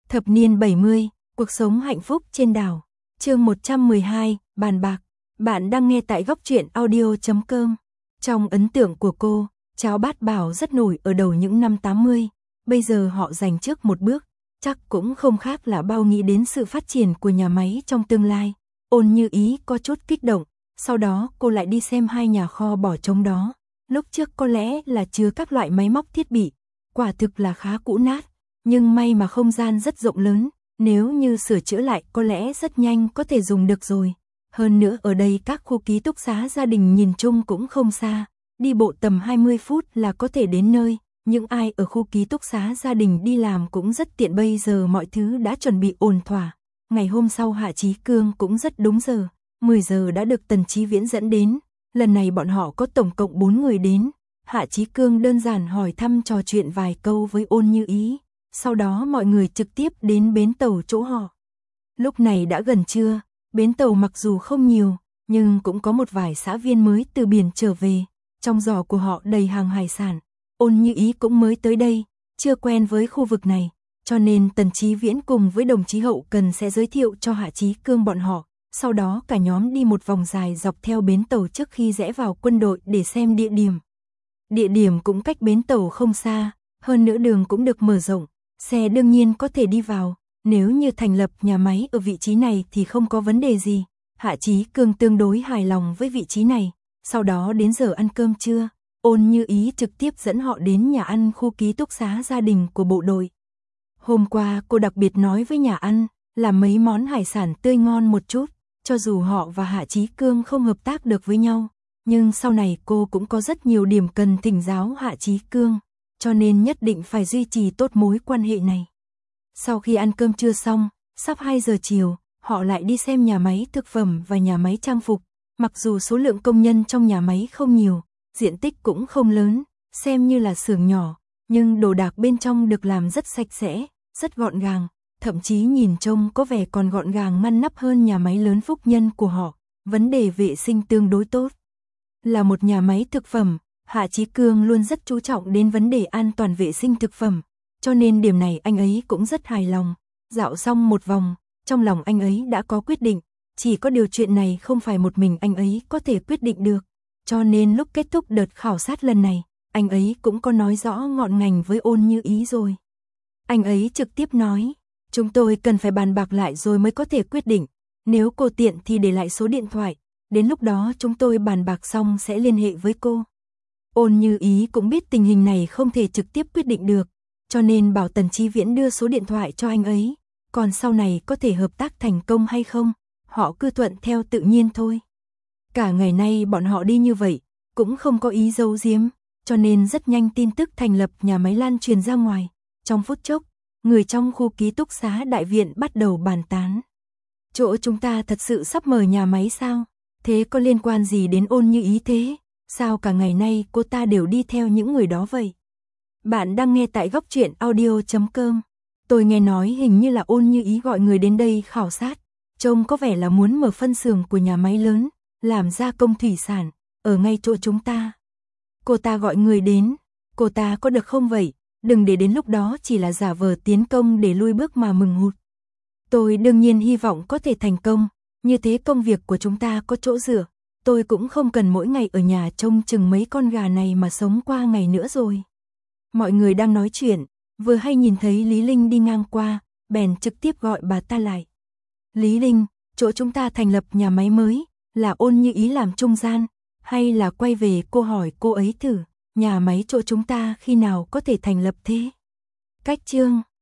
Thập niên 70, cuộc sống hạnh phúc trên đảo. Chương 112, bàn bạc. Bạn đang nghe tại góc truyện audio.com. Trong ấn tượng của cô, Cháo Bát Bảo rất nổi ở đầu những năm 80, bây giờ họ giành trước một bước, chắc cũng không khác là bao nghĩ đến sự phát triển của nhà máy trong tương lai. Ôn Như Ý có chút kích động, sau đó cô lại đi xem hai nhà kho bỏ trống đó. Lúc trước có lẽ là chứa các loại máy móc thiết bị, quả thực là khá cũ nát, nhưng may mà không gian rất rộng lớn, nếu như sửa chữa lại có lẽ rất nhanh có thể dùng được rồi. Hơn nữa ở đây các khu ký túc xá gia đình nhìn chung cũng không xa, đi bộ tầm 20 phút là có thể đến nơi. Những ai ở khu ký túc xá gia đình đi làm cũng rất tiện, bây giờ mọi thứ đã chuẩn bị ổn thỏa. Ngày hôm sau Hạ Chí Cương cũng rất đúng giờ, 10 giờ đã được Tần Chí Viễn dẫn đến. Lần này bọn họ có tổng cộng 4 người đến. Hạ Chí Cương đơn giản hỏi thăm trò chuyện vài câu với Ôn Như Ý, sau đó mọi người trực tiếp đến bến tàu chỗ họ. Lúc này đã gần trưa, bến tàu mặc dù không nhiều, nhưng cũng có một vài xã viên mới từ biển trở về, trong giỏ của họ đầy hàng hải sản. Ôn Như Ý cũng mới tới đây, chưa quen với khu vực này, cho nên Tần Chí Viễn cùng với đồng chí hậu cần sẽ giới thiệu cho Hạ Chí Cương bọn họ. Sau đó cả nhóm đi một vòng dài dọc theo bến tàu trước khi rẽ vào quân đội để xem địa điểm. Địa điểm cũng cách bến tàu không xa, hơn nữa đường cũng được mở rộng, xe đương nhiên có thể đi vào. Nếu như thành lập nhà máy ở vị trí này thì không có vấn đề gì. Hạ Chí Cương tương đối hài lòng với vị trí này. Sau đó đến giờ ăn cơm trưa, Ôn Như Ý trực tiếp dẫn họ đến nhà ăn khu ký túc xá gia đình của bộ đội. Hôm qua cô đặc biệt nói với nhà ăn làm mấy món hải sản tươi ngon một chút, cho dù họ và Hạ Chí Cương không hợp tác được với nhau, nhưng sau này cô cũng có rất nhiều điểm cần thỉnh giáo Hạ Chí Cương, cho nên nhất định phải duy trì tốt mối quan hệ này. Sau khi ăn cơm trưa xong, sắp 2 giờ chiều, họ lại đi xem nhà máy thực phẩm và nhà máy trang phục. Mặc dù số lượng công nhân trong nhà máy không nhiều, diện tích cũng không lớn, xem như là xưởng nhỏ, nhưng đồ đạc bên trong được làm rất sạch sẽ, rất gọn gàng, thậm chí nhìn trông có vẻ còn gọn gàng ngăn nắp hơn nhà máy lớn Phúc Nhân của họ. Vấn đề vệ sinh tương đối tốt. Là một nhà máy thực phẩm, Hạ Chí Cương luôn rất chú trọng đến vấn đề an toàn vệ sinh thực phẩm, cho nên điểm này anh ấy cũng rất hài lòng. Dạo xong một vòng, trong lòng anh ấy đã có quyết định, chỉ có điều chuyện này không phải một mình anh ấy có thể quyết định được, cho nên lúc kết thúc đợt khảo sát lần này, anh ấy cũng có nói rõ ngọn ngành với Ôn Như Ý rồi. Anh ấy trực tiếp nói, chúng tôi cần phải bàn bạc lại rồi mới có thể quyết định, nếu cô tiện thì để lại số điện thoại, đến lúc đó chúng tôi bàn bạc xong sẽ liên hệ với cô. Ôn Như Ý cũng biết tình hình này không thể trực tiếp quyết định được, cho nên bảo Tần Chí Viễn đưa số điện thoại cho anh ấy, còn sau này có thể hợp tác thành công hay không, họ cứ thuận theo tự nhiên thôi. Cả ngày nay bọn họ đi như vậy, cũng không có ý giấu giếm, cho nên rất nhanh tin tức thành lập nhà máy lan truyền ra ngoài. Trong phút chốc, người trong khu ký túc xá đại viện bắt đầu bàn tán. Chỗ chúng ta thật sự sắp mở nhà máy sao? Thế có liên quan gì đến Ôn Như Ý thế? Sao cả ngày nay cô ta đều đi theo những người đó vậy? Bạn đang nghe tại góc truyện audio.com. Tôi nghe nói hình như là Ôn Như Ý gọi người đến đây khảo sát, trông có vẻ là muốn mở phân xưởng của nhà máy lớn, làm gia công thủy sản, ở ngay chỗ chúng ta. Cô ta gọi người đến, cô ta có được không vậy? Đừng để đến lúc đó chỉ là giả vờ tiến công để lui bước mà mừng hụt. Tôi đương nhiên hy vọng có thể thành công, như thế công việc của chúng ta có chỗ dựa, tôi cũng không cần mỗi ngày ở nhà trông chừng mấy con gà này mà sống qua ngày nữa rồi. Mọi người đang nói chuyện, vừa hay nhìn thấy Lý Linh đi ngang qua, bèn trực tiếp gọi bà ta lại. Lý Linh, chỗ chúng ta thành lập nhà máy mới, là Ôn Như Ý làm trung gian, hay là quay về cô hỏi cô ấy thử, nhà máy chỗ chúng ta khi nào có thể thành lập thế? Cách chương